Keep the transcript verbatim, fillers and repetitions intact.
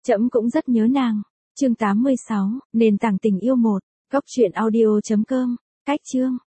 Trẫm cũng rất nhớ nàng. Chương tám mươi sáu, nền tảng tình yêu một. Cốc truyện audio chấm com. Cách chương